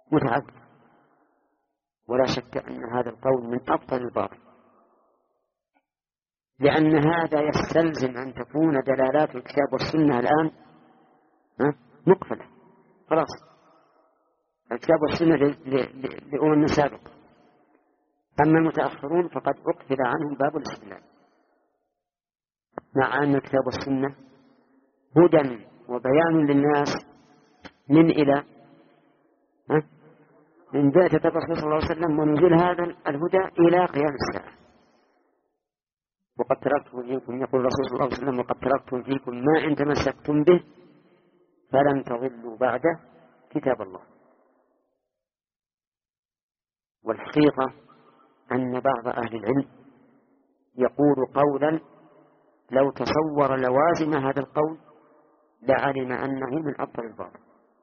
متعددة، ولا شك أن هذا القول من أبطل الباطل، لأن هذا يستلزم أن تكون دلالات الكتاب والسنة الآن مقفلة، خلاص الكتاب والسنة لأمم سابقة، أما المتأخرون فقد أقفل عنهم باب الاستدلال، مع أن الكتاب والسنة هدى وبيان للناس من إلى من بعثة الرسول صلى الله عليه وسلم ونزول هذا الهدى إلى قيام الساعة. وقد تركتم فيكم، يقول الرسول صلى الله عليه وسلم، وقد تركتم فيكم ما إن تمسكتم به فلن تضلوا بعده كتاب الله. والحقيقة أن بعض أهل العلم يقول قولا لو تصور لوازم هذا القول لعلم أنه من أبطل الباطل.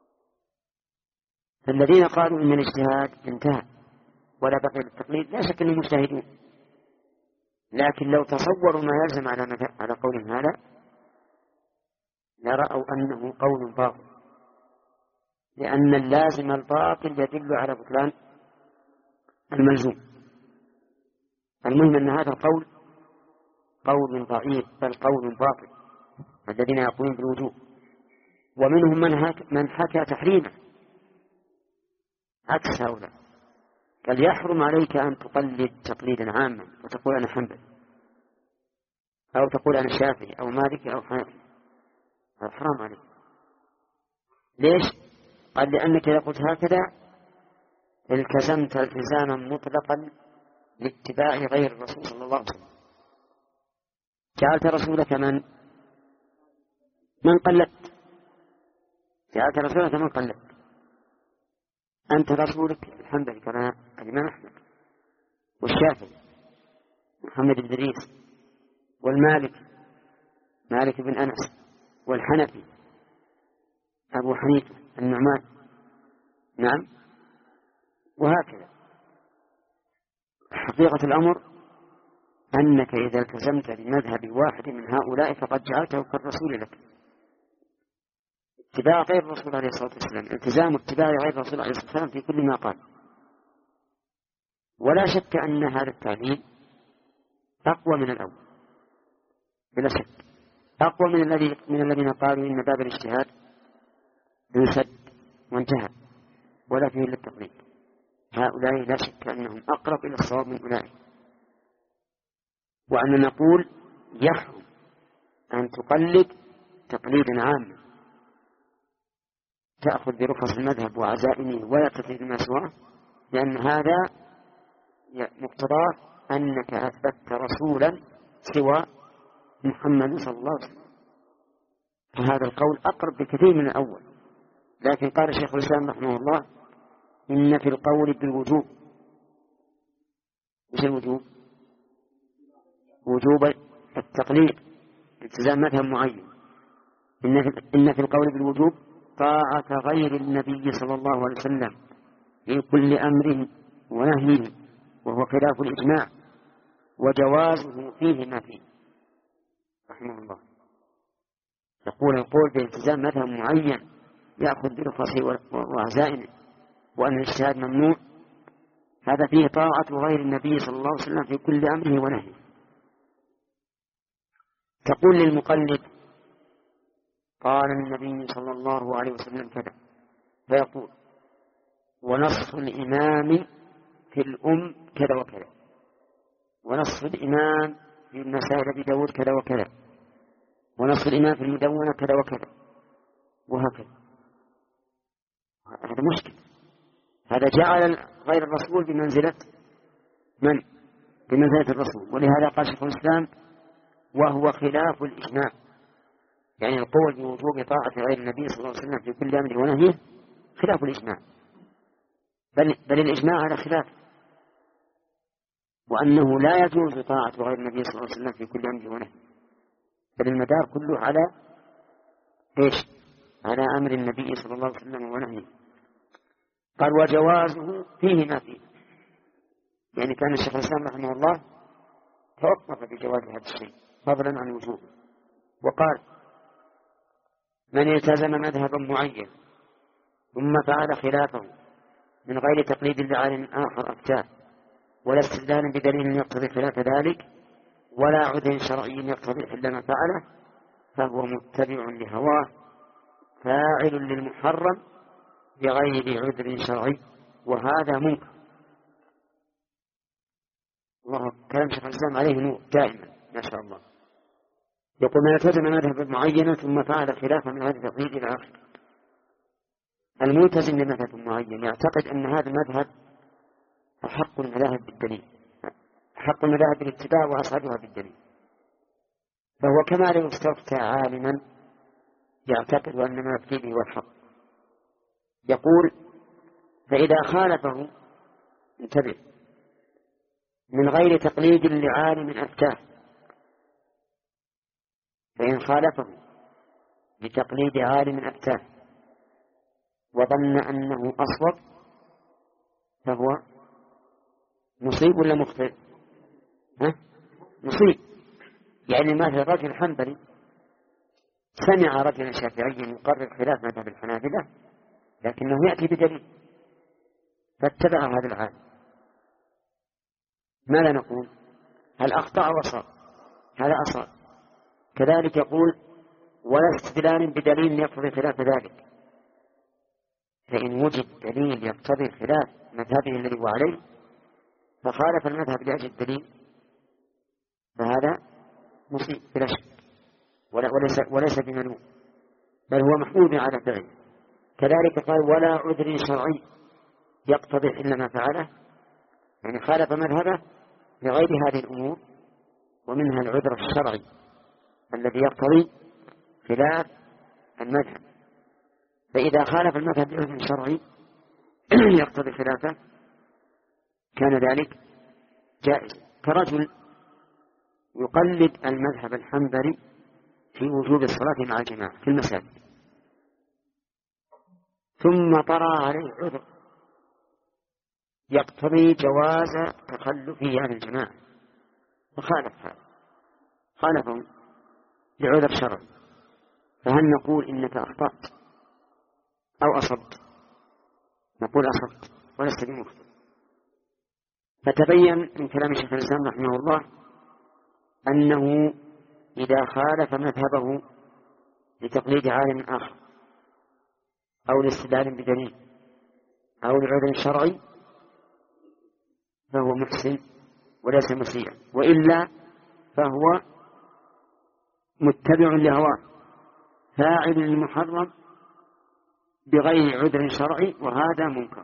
فالذين قالوا إن الاجتهاد انتهى ولا بقي للتقليد لا شك أنهم مجتهدون، لكن لو تصوروا ما يلزم على قول هذا لرأوا أنه قول باطل، لأن اللازم الباطل يدل على بطلان الملزوم. المهم أن هذا القول قول ضعيف بل قول باطل الذين يقولون بالوجوب، ومنهم من حكى تحريمه عكس هؤلاء، قال يحرم عليك أن تقلد تقليدا عاما وتقول أنا حنبلي أو تقول أنا شافعي أو مالكي أو حنفي، هذا حرام عليك. ليش؟ قال لأنك إذا قلت هكذا التزمت التزاما مطلقا لاتباع غير الرسول صلى الله عليه وسلم، جعلت رسولك من قلدت، جعلت رسولك من قلدت. أنت رسولك الحنبلي كما الإمام أحمد والشافعي محمد بن إدريس والمالك مالك بن أنس والحنفي أبو حنيفة النعمان، نعم، وهكذا. حقيقة الأمر أنك إذا التزمت بمذهب واحد من هؤلاء فقد جعلته كالرسول لك. اتباع غير الرسول عليه الصلاة والسلام، التزام اتباع غير الرسول عليه الصلاة والسلام في كل ما قال. ولا شك أن هذا التعليل أقوى من الأول بلا شك، أقوى من الذين قالوا إن باب الاجتهاد انسد وانتهى ولا فيه إلا التقليد. هؤلاء لا شك أنهم أقرب إلى الصواب من أولئك. وأن نقول يحرم أن تقلد تقليدا عاما تأخذ برخص المذهب وعزائمه ولا تقلد ما سواه، لأن هذا مقتضاه أنك أثبتت رسولا سوى محمد صلى الله عليه وسلم. فهذا القول أقرب بكثير من الأول. لكن قال الشيخ الإسلام رحمه الله إن في القول بالوجوب، مش الوجوب، وجوب التقليد التزام مذهب معين، إن في القول بالوجوب طاعة غير النبي صلى الله عليه وسلم في كل أمر ونهيه وهو خلاف الإجماع وجوازه فيه ما فيه رحمه الله. يقول القول بالتزام مذهب معين يأخذ برخصه وعزائمه وأن الاجتهاد ممنوع، هذا فيه طاعة غير النبي صلى الله عليه وسلم في كل أمره ونهيه. تقول للمقلد قال النبي صلى الله عليه وسلم كذا، فيقول ونص الإمام في الأم كذا وكذا، ونص الإمام في المسائل أبي داود كذا وكذا، ونص الإمام في المدونة كذا وكذا، وهكذا. هذا مشكل، هذا جعل غير الرسول بمنزلة من؟ بمنزلة الرسول. ولهذا قال شيخ الإسلام وهو خلاف الإجماع، يعني القول بوجوب طاعة غير النبي صلى الله عليه وسلم في كل أمر ونهيه خلاف الإجماع، بل الإجماع على خلاف، وأنه لا يجوز طاعة غير النبي صلى الله عليه وسلم في كل أمر ونهيه، بل المدار كله على إيش؟ على أمر النبي صلى الله عليه وسلم ونهيه. قال وجوازه فيه ما فيه، يعني كان الشيخ الإسلام رحمه الله توقف بجواز هذا الشيء فضلا عن وجوبه، وقال من التزم مذهبا معين ثم فعل خلافه من غير تقليد لعالم آخر أفتاه ولا استدلال بدليل يقتضي خلاف ذلك ولا عذر شرعي يقتضي حل ما فعله فهو متبع لهواه فاعل للمحرم بغير عذر شرعي وهذا منكر. الله كلام شيخ الإسلام عليه نور دائما ما شاء الله. يقول من التزم مذهب معينا ثم فعل خلافا من هذا التقليد إلى آخره. الملتزم لمذهب معين يعتقد أن هذا المذهب أحق المذاهب بالدليل، أحق المذاهب بالاتباع وأصعبها بالدليل، فهو كما لو استفتى عالما يعتقد أن ما يفتيه هو الحق. يقول فإذا خالفه انتبه من غير تقليد لعالم أفتاه، فإن خالفه بتقليد عالم أفتاه وظن أنه أصوب فهو مصيب ولا مخطئ؟ مصيب. يعني مثل رجل حنبلي سمع رجلا شافعيا يقرر خلاف مذهب الحنابلة لكنه يأتي بدليل فاتبع هذا العالم، ماذا نقول؟ هل أخطأ وصاب؟ هذا أصاب. كذلك يقول ولا استدلال بدليل يقتضي خلاف ذلك، فإن وجد دليل يقتضي خلاف مذهبه الذي هو عليه فخالف المذهب لأجل الدليل فهذا مصيب بلا شك وليس بمنوع بل هو محمود على فعله. كذلك قال ولا عذر شرعي يقتضي إلا ما فعله، يعني خالف مذهبه لغير هذه الأمور ومنها العذر الشرعي الذي يقتضي خلاف المذهب. فإذا خالف المذهب بعذر شرعي يقتضي خلافه كان ذلك جائز، كرجل يقلد المذهب الحنبلي في وجوب الصلاة مع الجماعة في المساجد ثم طرأ عليه عذر يقتضي جواز تخلفه عن الجماعة فخالف هذا، خالفه لعذر شرعي، فهل نقول إنك أخطأت أو أصبت؟ نقول أصبت ولست بمخطئ. فتبين من كلام شيخ الإسلام رحمه الله أنه إذا خالف مذهبه لتقليد عالم آخر أو لاستدلال بدليل أو لعذر شرعي فهو محسن وليس مسيئا، وإلا فهو متبع لهواه فاعل للمحرم بغير عذر شرعي وهذا منكر،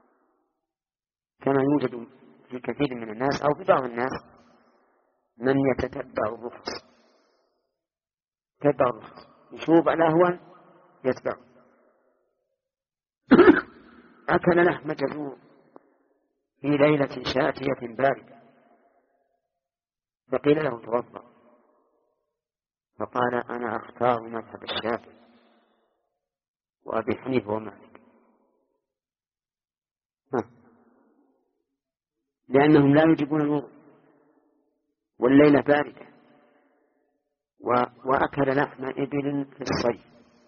كما يوجد في كثير من الناس أو في بعض الناس من يتتبع الرخص، يشوف الأهون يتبع. أكل لحم جزور في ليلة شاتية باردة فقيل له توضأ فقال أنا أختار مذهب الشافعي وأبي حنيفة ومالك، لأنهم لا يجيبون الوضوء والليلة باردة وأكل لحم إبل في الصيف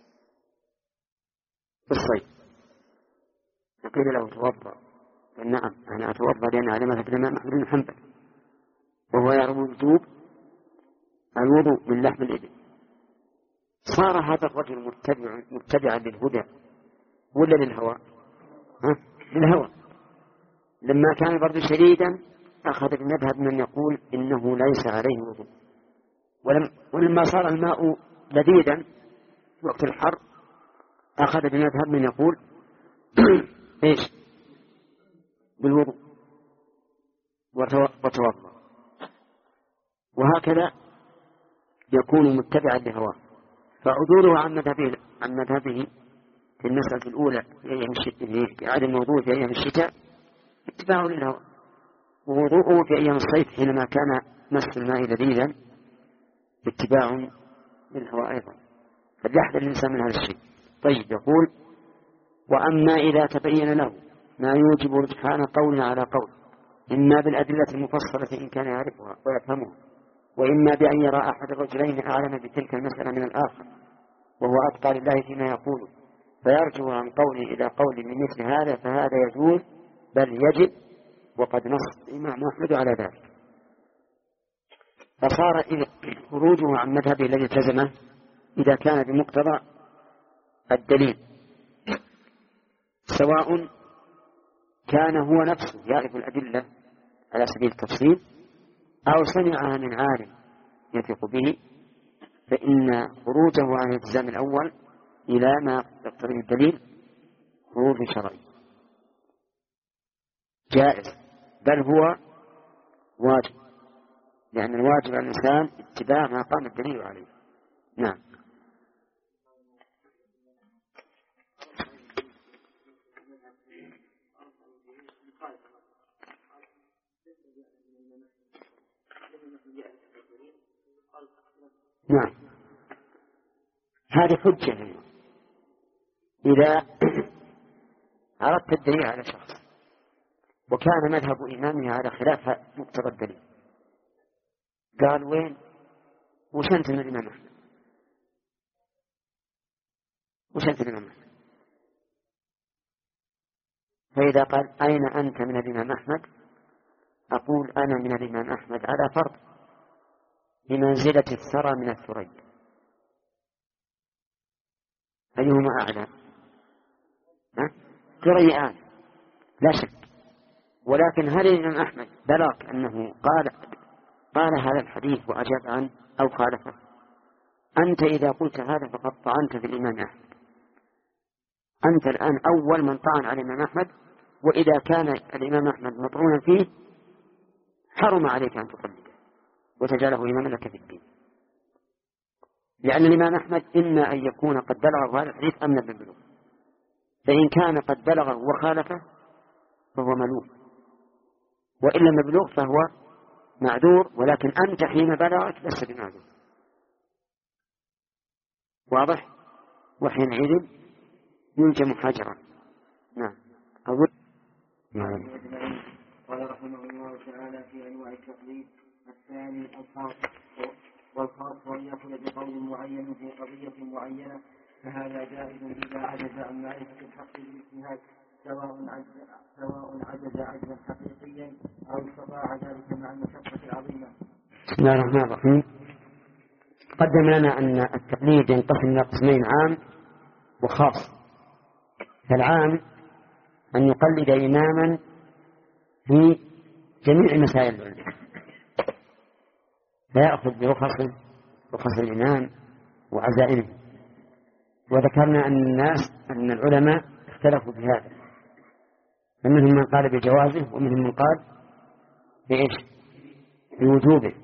فقيل له توضأ قال نعم أنا أتوضأ لأن على مذهب الإمام أحمد بن حنبل وهو يرى وجوب الوضوء من لحم الإبل. صار هذا الرجل متبعا للهدى ولا للهوى؟ للهوى. لما كان البرد شديدا أخذ بمذهب من يقول إنه ليس عليه وضوء، ولما صار الماء لذيذا في وقت الحر أخذ بمذهب من يقول إيش بالوضوء وتوضأ، وهكذا يكون متبعا لهواه. فعدوله عن مذهبه في المسألة الأولى في عدم الوضوء في أيام الشتاء اتباع للهوى، ووضوءه في أيام الصيف حينما كان مس الماء لذيذا اتباع للهوى أيضا، فليحذر الإنسان من هذا الشيء. طيب يقول وأما إذا تبين له ما يوجب رجحان قول على قول إما بالأدلة المفصلة إن كان يعرفها ويفهمها وإما بأن يرى أحد الرجلين أعلم بتلك المسألة من الآخر وهو أتقى لله فيما يقوله فيرجع عن قول إلى قول من مثل هذا فهذا يجوز بل يجب، وقد نص الإمام أحمد على ذلك. فصار إذا خروجه عن مذهبه الذي التزمه إذا كان بمقتضى الدليل، سواء كان هو نفسه يعرف الأدلة على سبيل التفصيل أو سمعها من عالم يثق به، فإن خروجه عن الالتزام الأول إلى ما يقتضي الدليل خروج شرعي جائز، بل هو واجب، لأن الواجب على الإنسان اتباع ما قام الدليل عليه. نعم. نعم، هذه حجة إذا عرضت الدليل على شخص وكان مذهب إمامه على خلاف مقتضى الدليل، قال وين وش أنت من الإمام أحمد، وش أنت من الإمام أحمد؟ فإذا قال أين أنت من الإمام أحمد، أقول أنا من الإمام أحمد على فرض بمنزلة الثرى من الثريا، أيهما أعلى؟ ثريان لا شك. ولكن هل الإمام أحمد بلغ أنه قال هذا الحديث وأجاب عنه أو خالفه؟ أنت إذا قلت هذا فقد طعنت في الإمام أحمد، أنت الآن أول من طعن على الإمام أحمد، وإذا كان الإمام أحمد مطعونا فيه حرم عليك أن تقلده وتجعله إماما لك في الدين، لأن الإمام أحمد إما أن يكون قد بلغه هذا الحديث أم لم يبلغه، فإن كان قد بلغه وخالفه فهو ملوم، وإن لم يبلغ فهو معذور، ولكن أنت حين بلغك لست بمعذور. واضح؟ وحينئذ يلجم حجرا. نعم. أقول قال رحمه الله تعالى في أنواع التقليد: الثاني الخاص، والخاص أن يأخذ بقول معين في قضية معينة، فهذا جائز إذا عجز عن معرفة الحق بالاجتهاد، سواء عجز عجزا حقيقيا أو استطاع ذلك مع المشقة العظيمة. بسم الله الرحمن الرحيم. قدم لنا أن التقليد ينقسم إلى قسمين: عام وخاص. فالعام أن يقلد إماما في جميع مسائل العلم، فيأخذ برخص الإمام وعزائمه. وذكرنا أن العلماء اختلفوا في هذا، فمنهم من قال بجوازه ومنهم من قال بوجوبه.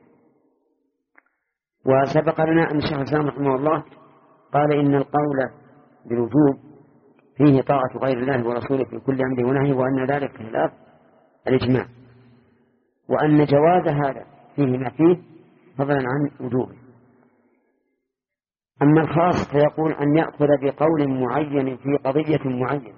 وسبق لنا أن الشيخ الإسلام رحمه الله قال إن القول بالوجوب فيه طاعة غير الله ورسوله في كل أمر ونهي، وأن ذلك خلاف الإجماع، وأن جواز هذا فيه ما فيه فضلا عن وجوبه. أما الخاص فيقول أن يأخذ بقول معين في قضية معينة،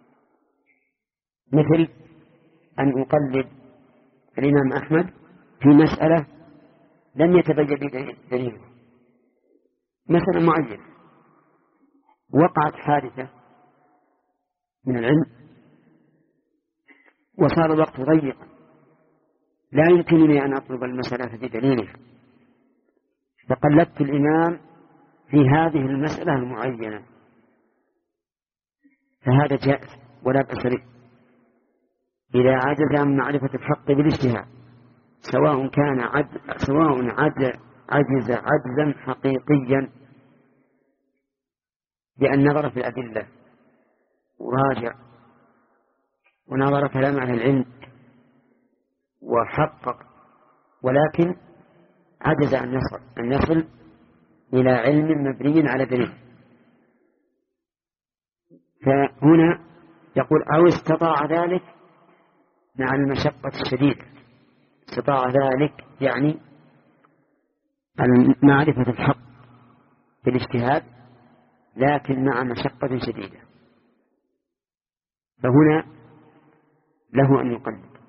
مثل أن أقلد الإمام أحمد في مسألة لم يتبين دليله، مثلا معين وقعت حادثة من العلم وصار الوقت ضيقا لا يمكنني أن أطلب المسألة بدليلها، فقلدت الإمام في هذه المسألة المعينة، فهذا جائز ولا بأس به إذا عجز عن معرفة الحق بالاجتهاد، سواء عجز عجزا حقيقيا بأن نظر في الأدلة وراجع ونظر كلام أهل العلم وحقق، ولكن عجز أن يصل إلى علم مبني على دليل، فهنا يقول أو استطاع ذلك مع المشقة الشديدة. استطاع ذلك يعني معرفة الحق بالاجتهاد لكن مع مشقة شديدة، فهنا له أن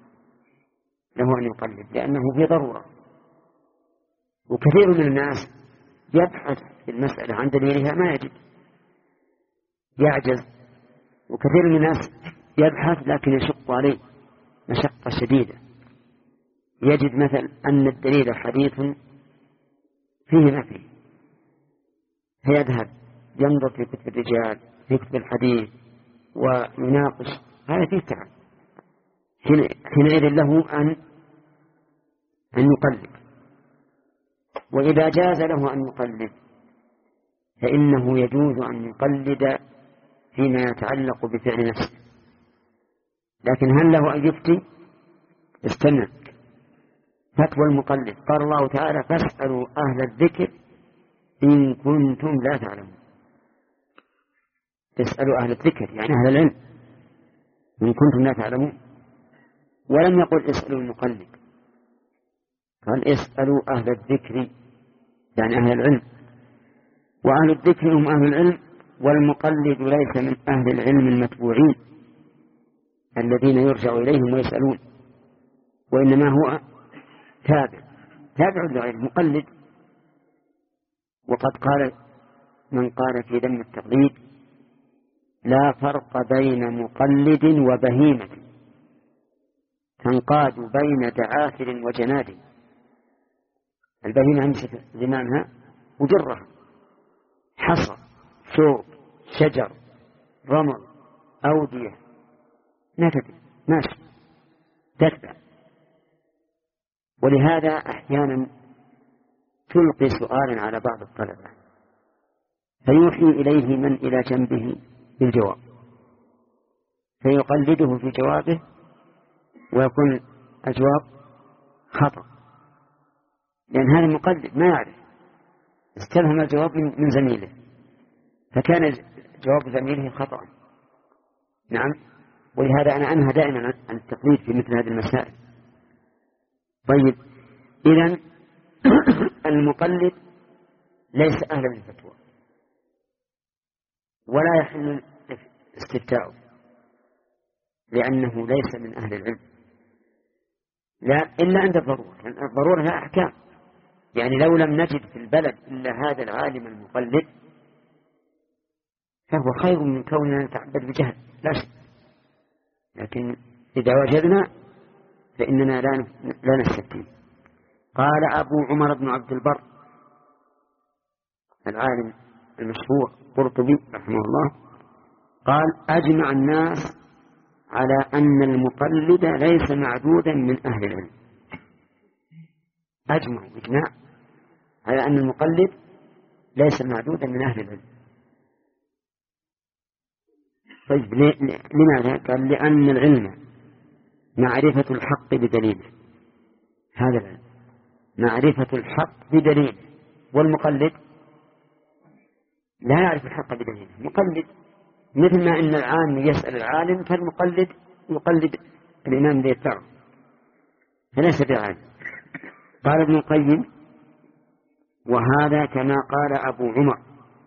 يقلد لأنه في ضرورة. وكثير من الناس يبحث في المسألة عن دليلها ما يجد، يعجز، وكثير من الناس يبحث لكن يشق عليه مشقة شديدة، يجد مثل أن الدليل حديث فيه ما فيه، فيذهب ينظر في كتب الرجال في كتب الحديث ويناقش، هذا فيه تعب. حينئذ له أن يقلد، وإذا جاز له أن يقلد فإنه يجوز أن يقلد فيما يتعلق بفعل نفسه. لكن هل له أن يفتي؟ استنى، فتوى المقلد قال الله تعالى فاسألوا أهل الذكر إن كنتم لا تعلمون. اسألوا أهل الذكر يعني أهل العلم إن كنتم لا تعلمون، ولم يقل اسألوا المقلد، قال اسألوا أهل الذكر يعني أهل العلم، وأهل الذكر هم أهل العلم، والمقلد ليس من أهل العلم المتبوعين الذين يرجع إليهم ويسألون، وإنما هو تابع لغيره مقلد. وقد قال من قال في ذم التقليد لا فرق بين مقلد وبهيمة تنقاد بين دعاثر وجناد. البهيمة أمسك زمانها وجرها، حصى ثوب شجر رمل أودية نتد ماشي تتبع. ولهذا أحيانا تلقي سؤالا على بعض الطلبة فيوحي إليه من إلى جنبه بالجواب، فيقلده في جوابه ويكون الجواب خطأ، لأن هذا المقلد ما يعرف، استلهم الجواب من زميله فكان جواب زميله خطأ. نعم، ولهذا أنا أنهى دائما عن التقليد في مثل هذه المسائل. طيب، إذن المقلد ليس أهلا للفتوى ولا يحل استفتاؤه لأنه ليس من أهل العلم، لا إلا عند الضرورة، لأن الضرورة لها أحكام. يعني لو لم نجد في البلد إلا هذا العالم المقلد فهو خير من كوننا نتعبد بجهل لا شك، لكن إذا وجدنا فإننا لا نستفتي. قال أبو عمر بن عبد البر العالم المشهور قرطبي رحمه الله قال أجمع الناس على أن المقلد ليس معدودا من أهل العلم. أجمع إجماع على أن المقلد ليس معدودا من أهل العلم. طيب لماذا؟ قال لأن العلم معرفة الحق بدليله، هذا العلم معرفة الحق بدليله، والمقلد لا يعرف الحق بدليله، مقلد مثل ما إن العام يسأل العالم فالمقلد يقلد الإمام الذي يتبعه فليس بعالم. قال ابن القيم وهذا كما قال أبو عمر.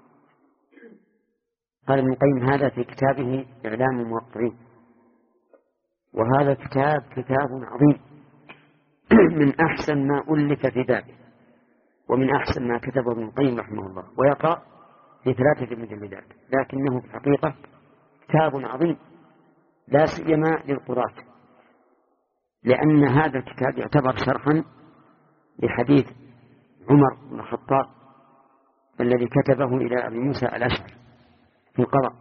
قال ابن القيم هذا في كتابه إعلام الموقعين، وهذا كتاب عظيم من أحسن ما ألف في بابه ومن أحسن ما كتبه ابن القيم رحمه الله، ويقرأ في 3 مجلدات، لكنه في الحقيقة كتاب عظيم لا سيما للقراء، لأن هذا الكتاب يعتبر شرحا لحديث عمر بن الخطاب الذي كتبه إلى أبي موسى الأشعري في القضاء.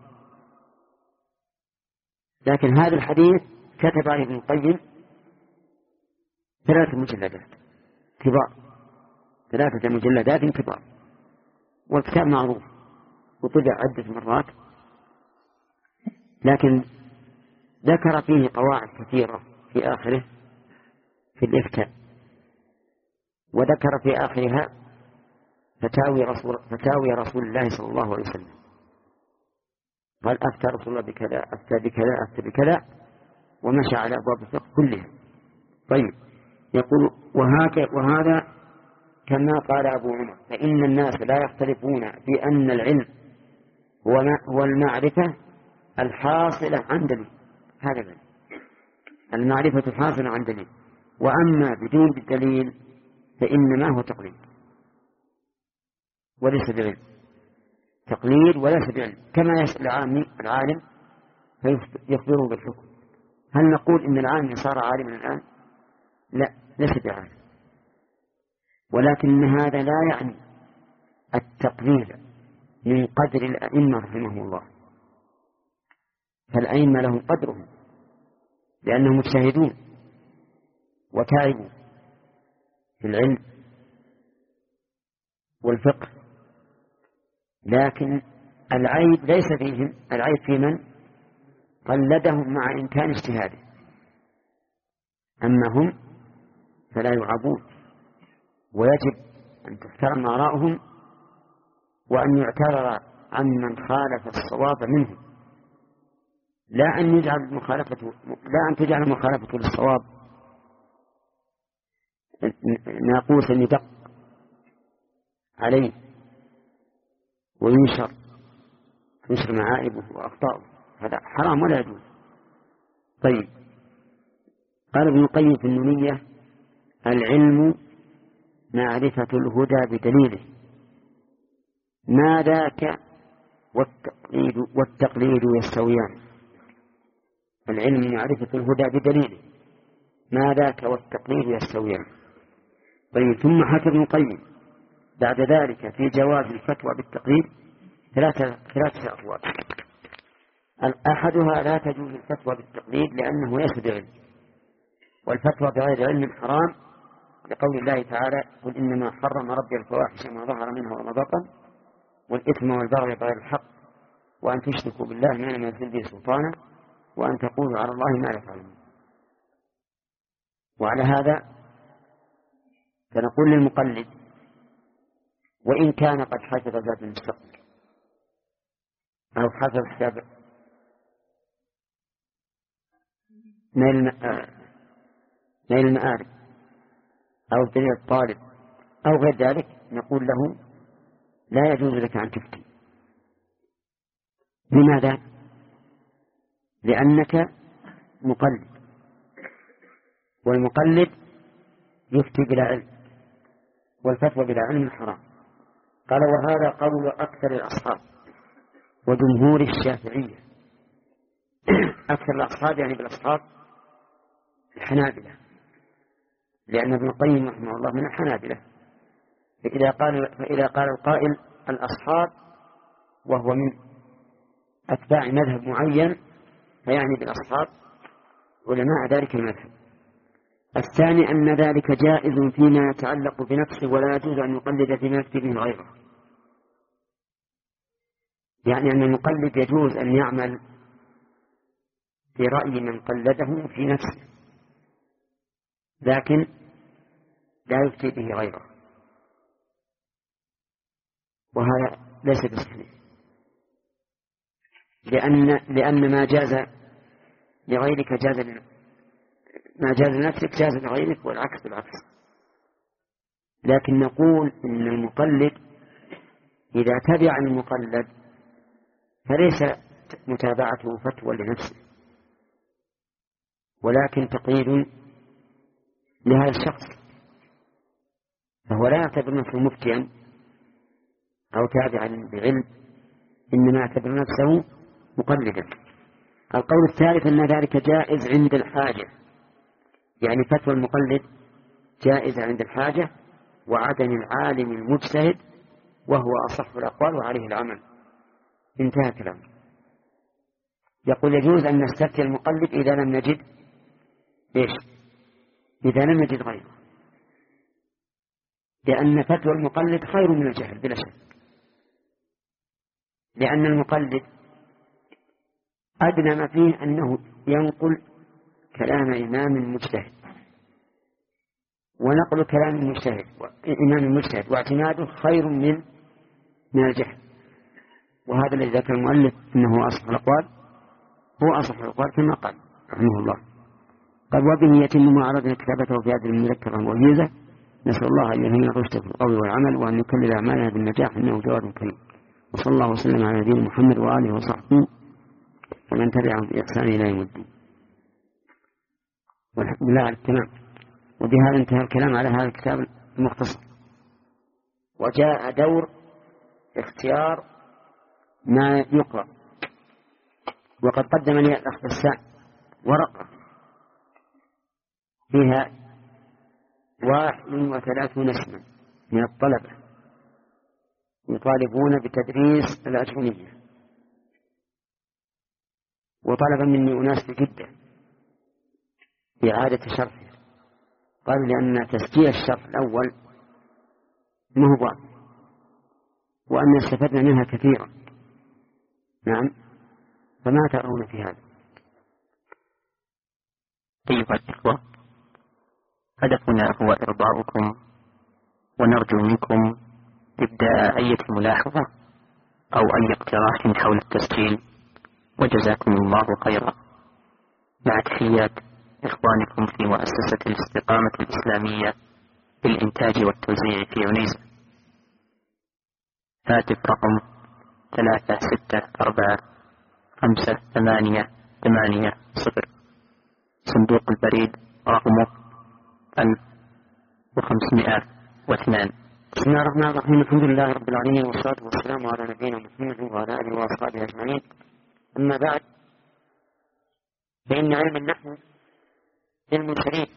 لكن هذا الحديث كتب عليه ابن القيم 3 مجلدات كبار، 3 مجلدات كبار، والكتاب معروف وطبع عدة مرات، لكن ذكر فيه قواعد كثيرة في آخره في الإفتاء، وذكر في آخرها فتاوي رسول الله صلى الله عليه وسلم، قال أفتى رسول الله بكذا أفتى بكذا أفتى بكذا، ومشى على أبواب الفقه كلها. طيب، يقول وهذا كما قال أبو عمر فإن الناس لا يختلفون في أن العلم هو المعرفة الحاصلة عن دليل، هذا العلم المعرفة الحاصلة عن دليل، وأما بدون الدليل فإنما هو تقليد وليس بعلم. تقليد وليس بعلم، كما يسأل العالم فيخبره بالحكم. هل نقول إن العالم صار عالما الآن؟ لا، ليس بعالم، ولكن هذا لا يعني التقليد من قدر الأئمة رحمه الله، فالأئمة لهم قدرهم لأنهم مجتهدون وتعبوا في العلم والفقه، لكن العيب ليس فيهم، العيب في من قلدهم مع إمكان اجتهاده، أما هم فلا يعابون، ويجب أن تحترم آراؤهم وأن يعتبر عمن خالف الصواب منهم، لا أن تجعل المخالفة للصواب ناقوسا يدق عليه وينشر معائبه وأخطاؤه، هذا حرام ولا يجوز. طيب، قال ابن القيم في النونية: العلم معرفة الهدى بدليله، ما ذاك والتقليد يستويان. العلم معرفة الهدى بدليله، ما ذاك والتقليد يستويان. طيب، ثم حكى ابن القيم بعد ذلك في جواز الفتوى بالتقليد ثلاثة أقوال. أحدها: لا تجوز الفتوى بالتقليد لأنه ليس بعلم، والفتوى بغير علم حرام، لقول الله تعالى: قل إنما حرم ربي الفواحش ما ظهر منها وما بطن والإثم والبغي بغير الحق وأن تشركوا بالله ما لم ينزل به سلطانا وأن تقولوا على الله ما لا تعلمون. وعلى هذا فنقول للمقلد: وإن كان قد حفظ ذات المستقبل أو حفظ كتاب نيل المآرب أو دليل الطالب أو غير ذلك، نقول له: لا يجوز لك أن تفتي. لماذا؟ لأنك مقلد، والمقلد يفتي بلا علم، والفتوى بلا علم حرام. قال: وهذا قول أكثر الأصحاب وجمهور الشافعية. أكثر الأصحاب يعني بالأصحاب الحنابلة، لأن ابن القيم رحمه الله من الحنابلة. فإذا قال القائل الأصحاب وهو من أتباع مذهب معين فيعني بالأصحاب علماء ذلك المذهب. الثاني أن ذلك جائز فيما يتعلق بنفسه، ولا يجوز أن يقلد فيما يفتي به غيره، يعني أن المقلد يجوز أن يعمل برأي من قلده في نفسه، لكن لا يفتي به غيره، وهذا ليس بصحيح، لأن ما جاز لغيرك ما جاز لنفسك جاز لغيرك، والعكس بالعكس. لكن نقول إن المقلد إذا تبع المقلد فليس متابعته فتوى لنفسه، ولكن تقييد لهذا الشخص، فهو لا يعتبر نفسه مفتيا أو تابعا بعلم، إنما يعتبر نفسه مقلدا. القول الثالث أن ذلك جائز عند الحاجة، يعني فتوى المقلد جائزة عند الحاجة وعدم العالم المجتهد، وهو أصح الأقوال وعليه العمل. انتهى كلامه. يقول: يجوز أن نستفتي المقلد إذا لم نجد إيش؟ إذا لم نجد غيره، لأن فتوى المقلد خير من الجهل بلا شك، لأن المقلد أدنى ما فيه أنه ينقل كلام إمام مجتهد، ونقل كلام إمام مجتهد واعتماده خير من الجهل. وهذا الذي ذكر المؤلف أنه أصح الأقوال، هو أصح الأقوال كما قال رحمه الله. قال: وبه يتم ما أردنا كتابته في هذه المذكرة والموجزة. نسأل الله أن يلهمنا الرشد في القول والعمل، وأن يكلل أعمالنا بالنجاح، إنه جواد كريم. وصلى الله وسلم على نبينا محمد وآله وصحبه ومن تبعهم بإحسان إلى يوم الدين. والحمد لله على التمام. وبهذا انتهى الكلام على هذا الكتاب المختصر، وجاء دور اختيار ما يقرأ. وقد قدم لي الأخ بسام ورقة فيها 31 اسما من الطلبة يطالبون بتدريس الأجرمية، وطلب مني أناس في جدة بإعادة شرحه، قالوا لأن تسجيل الشرح الأول ما هو ضعف وأن استفدنا منها كثيرا. نعم، فما ترون في هذا؟ أيها الإخوة، هدفنا هو إرضاؤكم، ونرجو منكم إبداء أي ملاحظة أو أي اقتراح حول التسجيل، وجزاكم الله خيرا. مع تحيات إخوانكم في مؤسسة الاستقامة الإسلامية بالإنتاج والتوزيع في عنيزة. هاتف رقم 36458880. صندوق البريد رقمه 1502. بسم الله الرحمن الرحيم. الحمد لله رب العالمين، والصلاة والسلام على نبينا محمد وعلى آله وأصحابه أجمعين. أما بعد، فإن علم النحو علم شريف،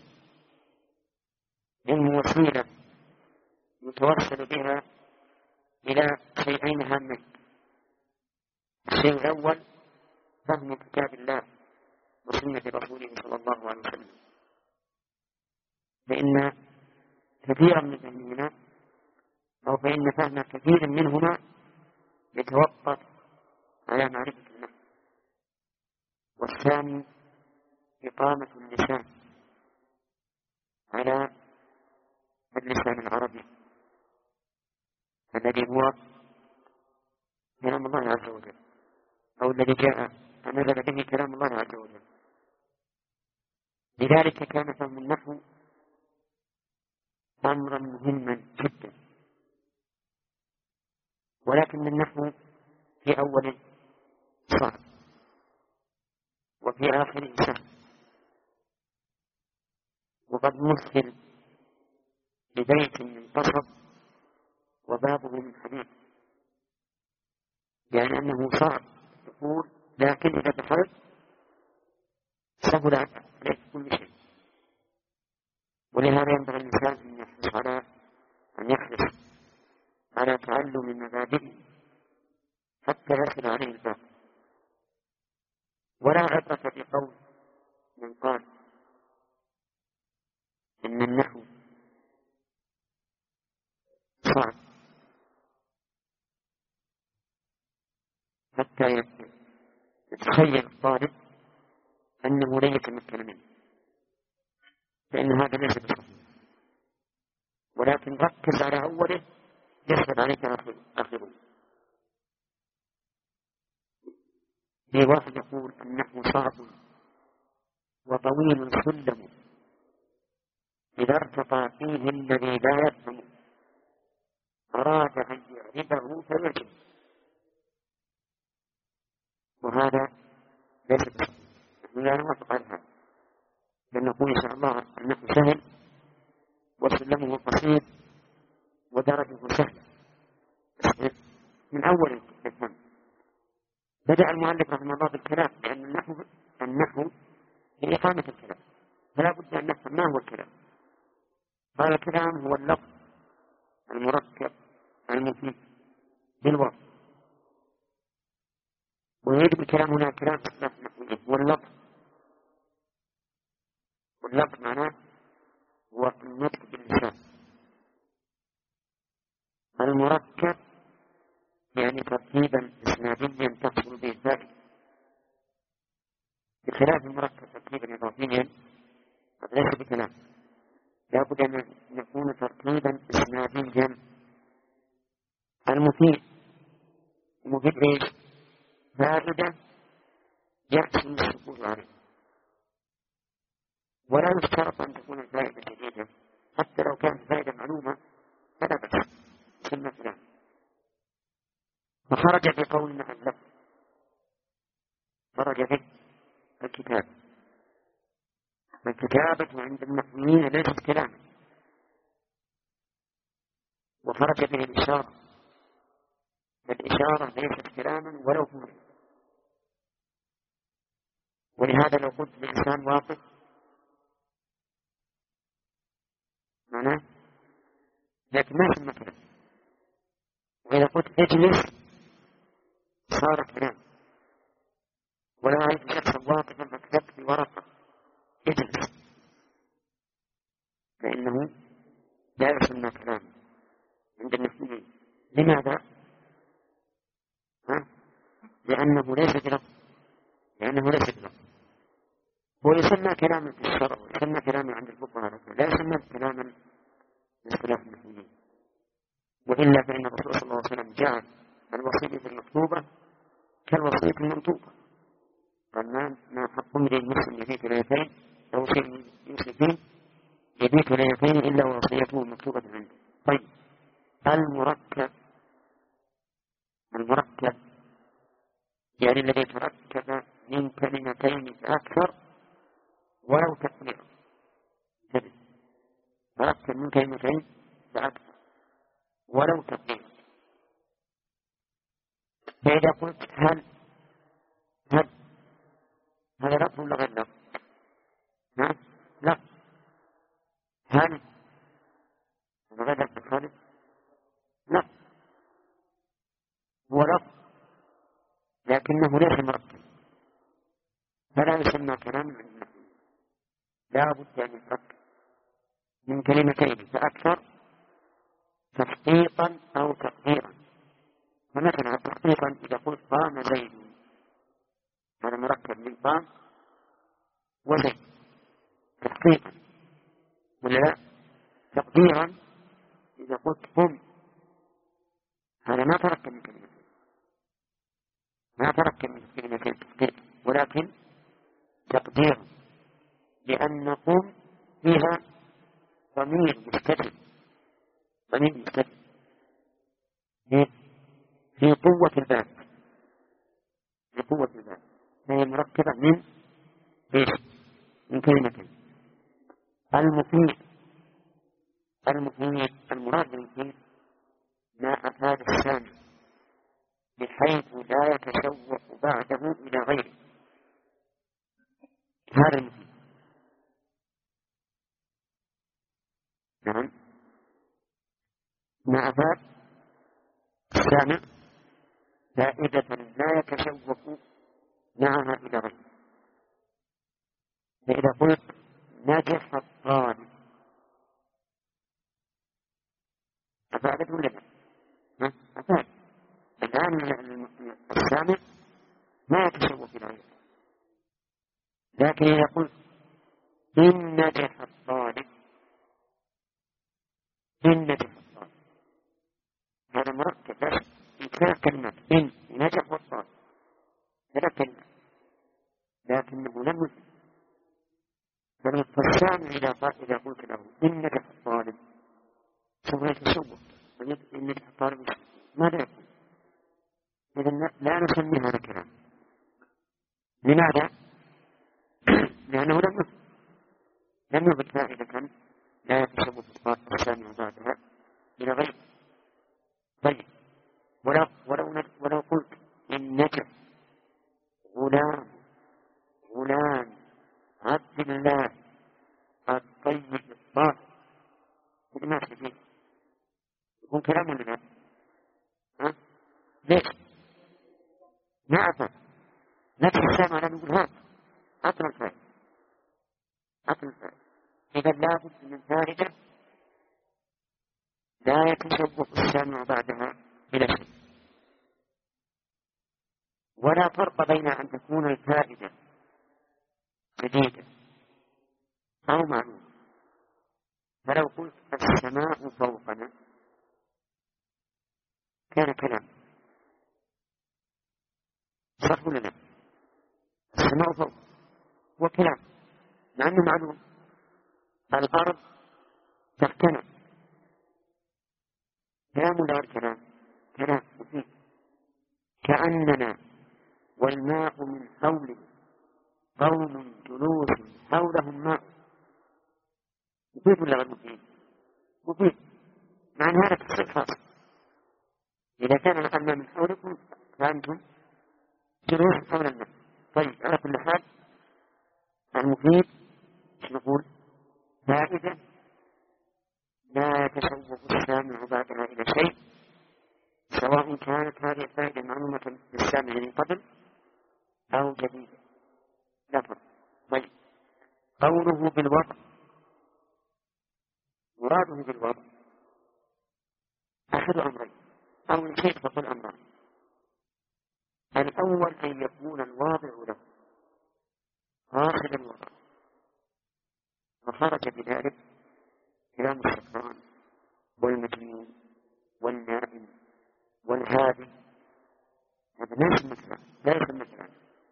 علم وسيلة يتوصل بها إلى شيئين هامين. الشيء الأول فهم كتاب الله وسنة رسوله صلى الله عليه وسلم، فإن كثيرا من فهمنا أو فإن فهم كثير منهما يتوقف على معرفة النحو. والثاني إقامة اللسان على اللسان العربي الذي هو كلام الله عز وجل، أو الذي جاء نزل به كلام الله عز وجل. لذلك كان فهم النحو أمرا مهما جدا، ولكن النحو في أوله صعب وفي آخره سهل. وقد مثل ببيت من قصب وبابه من حديد، يعني أنه صعب يقول، لكن إذا دخلت سهل عليك كل شيء. ولهذا ينبغي الإنسان أن يحرص على تعلم مبادئه حتى يصل عليه الباب. ولا عبرة بقول من قال إن النحو صعب حتى يتخيل الطالب أنه لا يتمكن منه، فإن هذا ليس بصحيح. ولكن ركز على أوله يسهل عليك آخره. في واحد يقول النحو صعب وطويل سلم، إذا ارتقى فيه الذي لا يفهم أراد أن يعرفه فيجب، وهذا ليس بصحيح. نحن لا نوافق على هذا، بل نقول إن شاء الله النحو سهل وسلمه قصير ودرجه سهل من أول الفهم. بدأ المؤلف رحمه الله بالكلام، لأن النحو هي إقامة الكلام، فلا بد أن نفهم ما هو الكلام. قال الكلام هو اللفظ المركب المفيد بالوصف، ويريد بالكلام هنا كلام نحوي واللفظ. واللفظ معناه هو النطق باللسان. المركب يعني ترتيبا إسناديا تحصل به الفائدة، بخلاف المركب ترتيبا إضافيا قد ليس بكلام، لا بد أن يكون ترتيبا إسناديا. المفيد إيش؟ فائدة يحسن السكوت عليه، ولا يشترط أن تكون الفائدة جديدة، حتى لو كانت فائدة معلومة فلا بأس ثم كلام. وخرج في قول مع اللفظ، خرج في الكتاب. الكتابة عند النحويين ليست كلاما، وخرج به الإشارة، فالإشارة ليست كلاما ولو فهم. ولهذا لو قلت الإنسان واقف معناه لكن ما يسمى كلام، وإذا قلت اجلس صار كلام. ولو رأيت شخصا واقفا فكتبت بورقة اجلس فإنه لا يسمى كلام عند المسلمين. لماذا؟ لأنه ليس بلفظ. هو يسمى كلاما في الشرع ويسمى كلاما عند الفقهاء، لا يسمى كلاما باختلاف المسلمين. وإلا فإن الرسول صلى الله عليه وسلم جعل الوصية المكتوبة كالوصية المنطوقة، قال ما حق امرئ مسلم يبيت ليلتين أو شيء يوصي فيه يبيت ليلتين إلا وصيته مكتوبة عنده. طيب المركب يعني الذي تركب من كلمتين فأكثر ولو تكبيرا، تركب من كلمتين فأكثر ولو تكبيرا. فإذا قلت هل هذا لفظ ولا غير لفظ؟ لا هل غير لفظ خالد؟ لا هو لفظ لكنه ليس مركب، فلا يسمى كلاما عند النحو. لا بد أن يتركب من كلمتين فأكثر تحقيقا أو تقديرا. فمثلا تحقيقا إذا قلت قام زيد هذا مركب من قام وزيد تحقيقا، ولا لا؟ تقديرا إذا قلت قم هذا ما تركب من كلمتين تحقيقا ولكن تقديرا، لأن قم فيها ضمير مستتر في قوة الباب فهي مركبة من كلمتين. المفيد المراد بالمفيد ما أفاد السامع بحيث لا يتشوق بعده إلى غيره، هذا المفيد. نعم ما أفاد السامع فائدة لا يتشوق معها إلى غيره. فإذا قلت نجح الطالب أفادت ولا لا؟ أفاد. الآن السامع ما يتشوق إلى غيره، لكن إذا قلت إن نجح الطالب هذا مركب بس ثلاث كلمات إن نجح والطالب ثلاث كلمات، لكنه لم يفهم. فالسامع إذا قلت له إن نجح الطالب سوف يتشوق إن نجح الطالب ماذا يكون؟ إذا لا نسمي هذا الكلام. لماذا؟ لأنه لم يفهم فائدة لا يتشوق السامع بعدها إلى غيره. طيب ولو قلت إن نجح غلام عبد الله الطيب الطاهر ما فيه يكون كلام ولا لا؟ ليش؟ ما أفهم نفس السامع لم يقول هذا أطل الفائدة. إذا لا بد من فائدة لا يتشوق السامع بعدها إلى شيء. ولا فرق بين أن تكون الفائدة جديدة أو معلومة. فلو قلت السماء فوقنا كان كلام، صح ولا لا؟ السماء فوق هو كلام مع أنه معلوم. الأرض تحتنا كلام ولا غير كلام مفيد. كأننا والماء من حوله قوم جلوس حولهم ماء مفيد ولا غير مفيد؟ مفيد مع أن هذا تصير خاص. إذا كان الأمن من حولكم فأنتم جلوس حول النفس. طيب على كل حال المفيد نقول فائدة لا يتشوق السامع بعدها إلى شيء، سواء كانت هذه الفائدة معلومة للسامع من قبل أو جديدة، لا فرق. طيب قوله بالوضع، مراده بالوضع أحد أمرين، أو إن شئت فقل أمرين. الأول أن يكون الواضع له قاصد الوضع، وخرج بذلك كلام السكران والمجنون والنائم والهادي، هذا ليس مثلا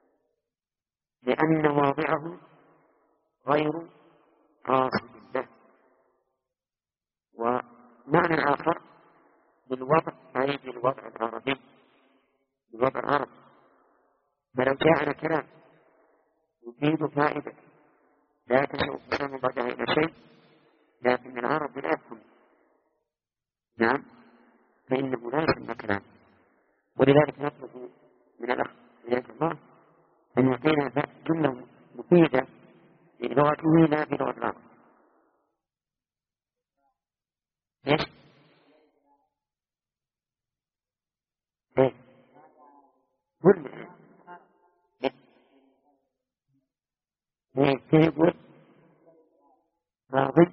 لأن واضعه غير قاصد له. ومعنى آخر بالوضع أي بالوضع العربي، بالوضع العربي. فلو جاءنا كلام يفيد فائدة لا تشوف السامع بعدها إلى شيء، لكن العرب لا يفهم، نعم، فإنه لا يسمى كلام. ولذلك نطلب من الأخ إليك الله أن يعطينا جملة مفيدة بلغته لا بلغة العرب. ايش؟ ايه؟ قل ايه يقول راضي؟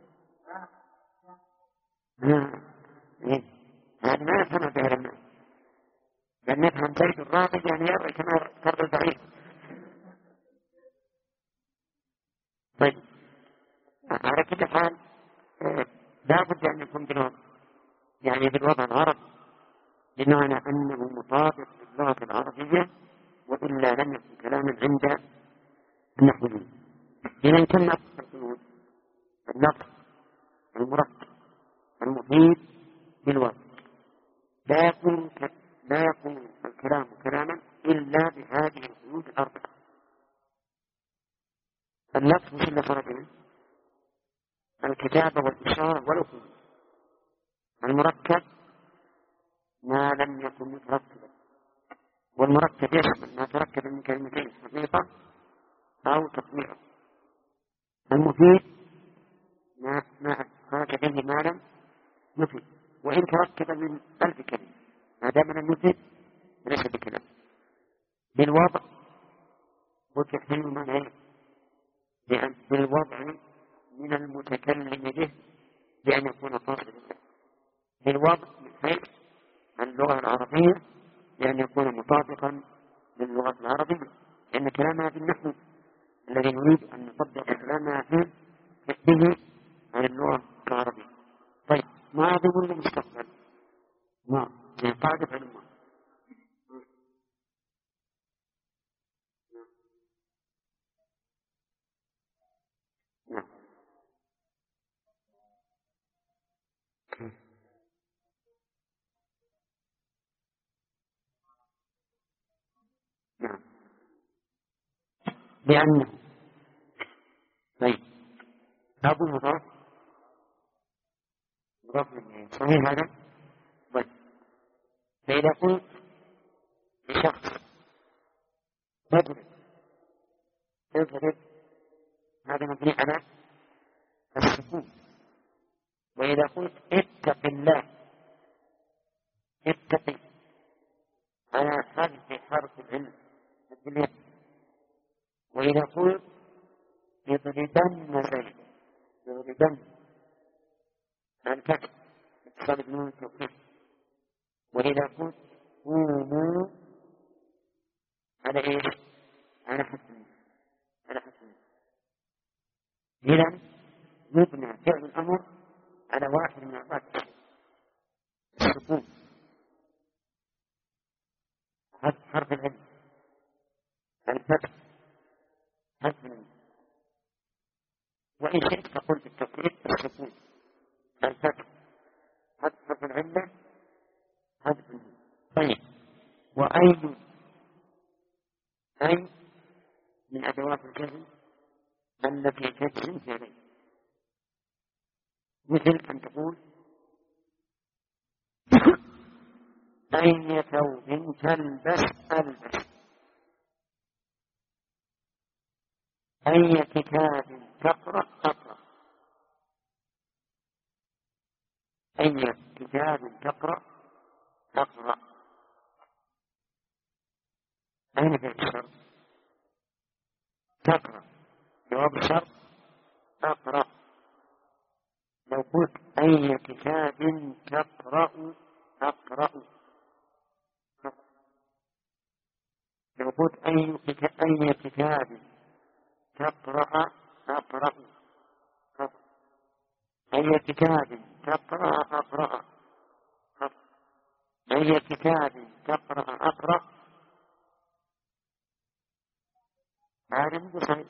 ايه؟ هذا ما نفهم به لنا، لأن نفهم زيد الراضي يعني يرى كما ترى البعيد. طيب على كل حال لا بد أن يكون بالوضع، يعني بالوضع العربي، بمعنى أنه مطابق للغة العربية، وإلا لم يكن كلاما عند النحويين. إذا كم نقص اللفظ المركب المفيد بالوضع، لا يكون الكلام كلاما إلا بهذه القيود الأربعة. اللفظ مش اللي خرج الكتابة والإشارة والأصول. المركب ما لم يكن متركبا، والمركب يشمل ما تركب من كلمتين حقيقة أو تطبيعا. المفيد ما خرج به ما لم يفيد، وإن تركب من 1000 كلمة ما دام لم يفيد ليس بكلام. بالوضع وتحمل معنى، لأن بالوضع من المتكلم به بأن يكون قاصدا له، بالوضع من حيث اللغة العربية بأن يكون مطابقا للغة العربية، لأن كلامها بالنحو الذي نريد أن نطبق كلامها به على اللغة العربية. طيب ماضي ولا مستقبل؟ يعني قاعدة علم. نعم. نعم. لأنه طيب أبو مضاف صحيح هذا؟ طيب فإذا قلت لشخص اضرب هذا مبني على السكون. وإذا قلت اتق الله اتقي على حذف حرف العلم. وإذا قلت يضربن زيد يضربن الفتح اتصال بنون التوكيد. وإذا قلت قوموا على ايش؟ على حسن إذا يبنى فعل الأمر على واحد من أربعة السكون، حرف العلم، الفتح، حذف العلم. وإن شئت فقل بالتوكيد السكون، الفتح، حذف العلة، حذف العلم. طيب وأي من أدوات الجزم التي تجزم فعلين، مثل أن تقول أي ثوب تلبس ألبس، أي كتاب تقرأ أقرأ، أي كتاب تقرأ أقرأ. أين في الشرط؟ تقرأ، جواب الشرط أقرأ. لو قلت أي كتاب تقرأ أقرأ، لو قلت أي كتاب تقرأ أقرأ، أي كتاب تقرأ أقرأ، أي كتاب تقرأ أقرأ. هذا مصري،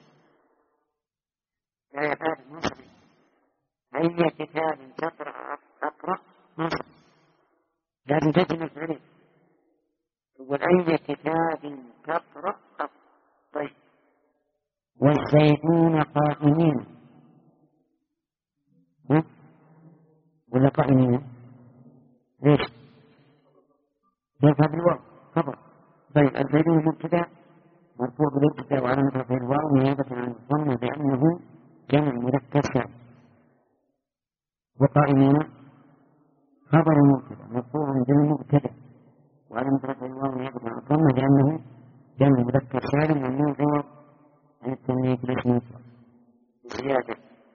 لا يكاد مصري. أي كتاب تقرأ أقرأ مصري، لازم تجد مفعولين. تقول أي كتاب تقرأ أقرأ. طيب، والزيتون قائمين ولا قائمين؟ ليش؟ يرفع بالواو خبر. طيب، الزيتون مبتدأ مرفوع بالابتداء وعلامة رفعه الواو نيابة عن الضمة لأنه جمع مذكر سالم. وقائمين خبر مبتدأ مرفوع بالمبتدأ وعلامة رفعه الواو نيابة عن الضمة لأنه جمع مذكر سالم والموضوع عن التنمية الاسم زيادة.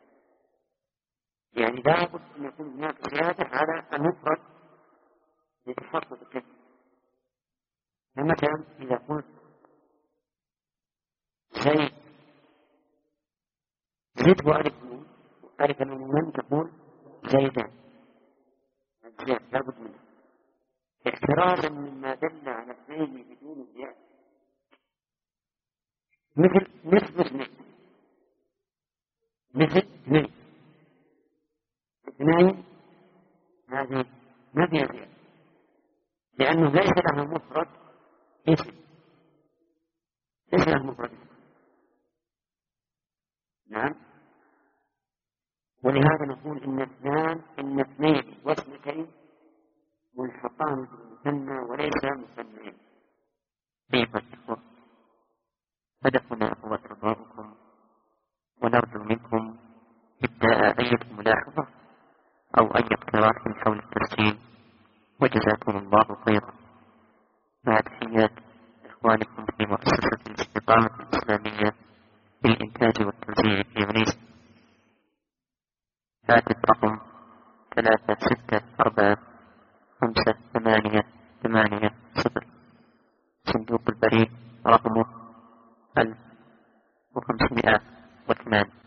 يعني لا بد أن يكون هناك زيادة على المفرد يتحقق الكلمة. فمثلا إذا قلت زيد زد وألف من تقول زيدان، الزيادة لا بد منه احترازا مما دل على اثنين بدون زيادة، مثل اثنين هذه ما فيها زيادة لأنه ليس لها مفرد اسم، ليس لها مفرد اسم. نعم. ولهذا نقول إن اثنين واثنتين ملحقان بالمثنى وليس مثنيين. أيها الإخوة، هدفنا هو إرضاؤكم، ونرجو منكم إبداء أي ملاحظة أو أي اقتراح حول التسجيل، وجزاكم الله خيرا. مع تحيات إخوانكم في مؤسسة الاستقامة الإسلامية للإنتاج والتوزيع في يونس. هاتف رقم 36458880. صندوق البريد رقمه 1508.